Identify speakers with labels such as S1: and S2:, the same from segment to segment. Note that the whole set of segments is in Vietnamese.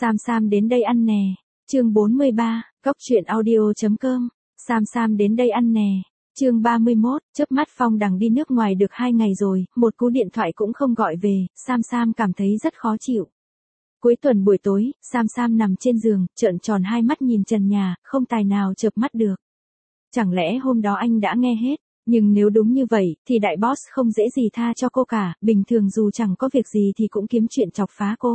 S1: Sam Sam đến đây ăn nè. Chương 43, Cốc truyện audio.com. Sam Sam đến đây ăn nè. Chương 31, chớp mắt Phong Đằng đi nước ngoài được 2 ngày rồi, một cú điện thoại cũng không gọi về, Sam Sam cảm thấy rất khó chịu. Cuối tuần buổi tối, Sam Sam nằm trên giường, trợn tròn hai mắt nhìn trần nhà, không tài nào chợp mắt được. Chẳng lẽ hôm đó anh đã nghe hết? Nhưng nếu đúng như vậy, thì đại boss không dễ gì tha cho cô cả, bình thường dù chẳng có việc gì thì cũng kiếm chuyện chọc phá cô.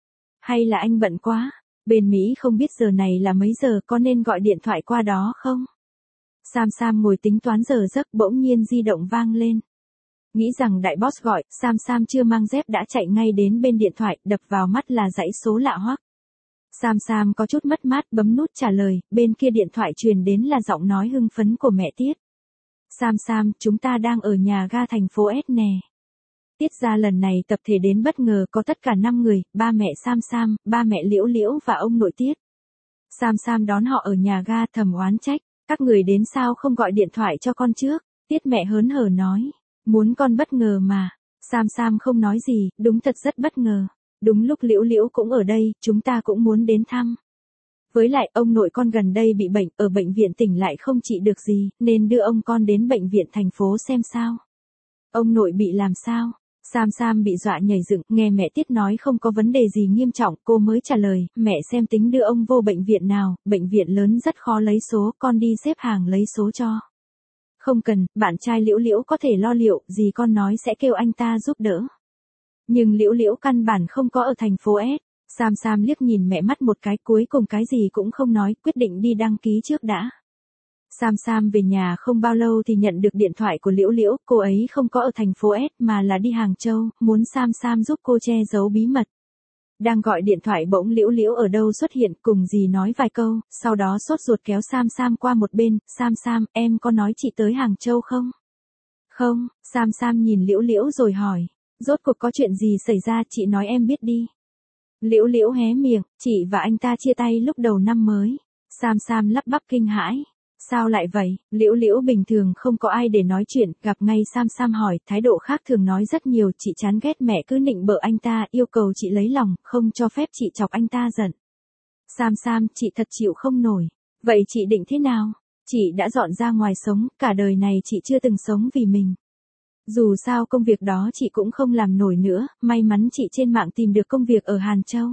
S1: Hay là anh bận quá? Bên Mỹ không biết giờ này là mấy giờ, có nên gọi điện thoại qua đó không? Sam Sam ngồi tính toán giờ giấc, bỗng nhiên di động vang lên. Nghĩ rằng đại boss gọi, Sam Sam chưa mang dép đã chạy ngay đến bên điện thoại, đập vào mắt là dãy số lạ hoắc. Sam Sam có chút mất mát bấm nút trả lời, bên kia điện thoại truyền đến là giọng nói hưng phấn của mẹ Tiết. Sam Sam, chúng ta đang ở nhà ga thành phố S nè. Tiết ra lần này tập thể đến bất ngờ, có tất cả 5 người, ba mẹ Sam Sam, ba mẹ Liễu Liễu và ông nội Tiết. Sam Sam đón họ ở nhà ga thầm oán trách, các người đến sao không gọi điện thoại cho con trước. Tiết mẹ hớn hở nói, muốn con bất ngờ mà. Sam Sam không nói gì, đúng thật rất bất ngờ. Đúng lúc Liễu Liễu cũng ở đây, chúng ta cũng muốn đến thăm. Với lại ông nội con gần đây bị bệnh, ở bệnh viện tỉnh lại không trị được gì, nên đưa ông con đến bệnh viện thành phố xem sao. Ông nội bị làm sao? Sam Sam bị dọa nhảy dựng, nghe mẹ Tiết nói không có vấn đề gì nghiêm trọng, cô mới trả lời, mẹ xem tính đưa ông vô bệnh viện nào, bệnh viện lớn rất khó lấy số, con đi xếp hàng lấy số cho. Không cần, bạn trai Liễu Liễu có thể lo liệu, gì con nói sẽ kêu anh ta giúp đỡ. Nhưng Liễu Liễu căn bản không có ở thành phố S. Sam Sam liếc nhìn mẹ mắt một cái, cuối cùng cái gì cũng không nói, quyết định đi đăng ký trước đã. Sam Sam về nhà không bao lâu thì nhận được điện thoại của Liễu Liễu, cô ấy không có ở thành phố S mà là đi Hàng Châu, muốn Sam Sam giúp cô che giấu bí mật. Đang gọi điện thoại bỗng Liễu Liễu ở đâu xuất hiện, cùng dì nói vài câu, sau đó sốt ruột kéo Sam Sam qua một bên, Sam Sam, em có nói chị tới Hàng Châu không? Không, Sam Sam nhìn Liễu Liễu rồi hỏi, rốt cuộc có chuyện gì xảy ra, chị nói em biết đi. Liễu Liễu hé miệng, chị và anh ta chia tay lúc đầu năm mới. Sam Sam lắp bắp kinh hãi. Sao lại vậy? Liễu Liễu bình thường không có ai để nói chuyện, gặp ngay Sam Sam hỏi, thái độ khác thường nói rất nhiều, chị chán ghét mẹ cứ nịnh bợ anh ta, yêu cầu chị lấy lòng, không cho phép chị chọc anh ta giận. Sam Sam, chị thật chịu không nổi. Vậy chị định thế nào? Chị đã dọn ra ngoài sống, cả đời này chị chưa từng sống vì mình. Dù sao công việc đó chị cũng không làm nổi nữa, may mắn chị trên mạng tìm được công việc ở Hàn Châu.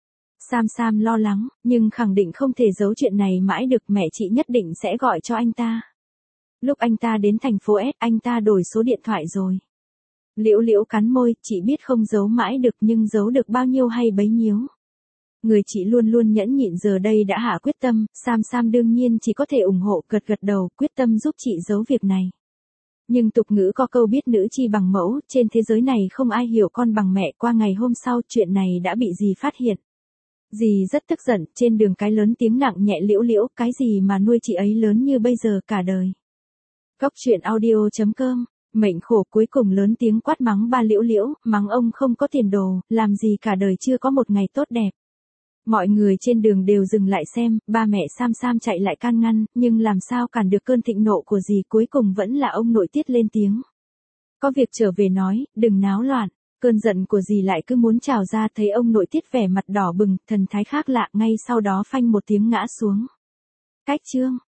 S1: Sam Sam lo lắng, nhưng khẳng định không thể giấu chuyện này mãi được, mẹ chị nhất định sẽ gọi cho anh ta. Lúc anh ta đến thành phố S, anh ta đổi số điện thoại rồi. Liễu Liễu cắn môi, chị biết không giấu mãi được nhưng giấu được bao nhiêu hay bấy nhiêu. Người chị luôn luôn nhẫn nhịn giờ đây đã hạ quyết tâm, Sam Sam đương nhiên chỉ có thể ủng hộ, gật gật đầu, quyết tâm giúp chị giấu việc này. Nhưng tục ngữ có câu biết nữ chi bằng mẫu, trên thế giới này không ai hiểu con bằng mẹ, qua ngày hôm sau chuyện này đã bị dì phát hiện. Dì rất tức giận, trên đường cái lớn tiếng nặng nhẹ, Liễu Liễu, cái gì mà nuôi chị ấy lớn như bây giờ cả đời. Cốc truyện audio.com, mệnh khổ cuối cùng lớn tiếng quát mắng ba Liễu Liễu, mắng ông không có tiền đồ, làm gì cả đời chưa có một ngày tốt đẹp. Mọi người trên đường đều dừng lại xem, ba mẹ Sam Sam chạy lại can ngăn, nhưng làm sao cản được cơn thịnh nộ của dì, cuối cùng vẫn là ông nội Tiết lên tiếng. Có việc trở về nói, đừng náo loạn. Cơn giận của dì lại cứ muốn trào ra, thấy ông nội Tiết vẻ mặt đỏ bừng, thần thái khác lạ, ngay sau đó phanh một tiếng ngã xuống. Cách chương.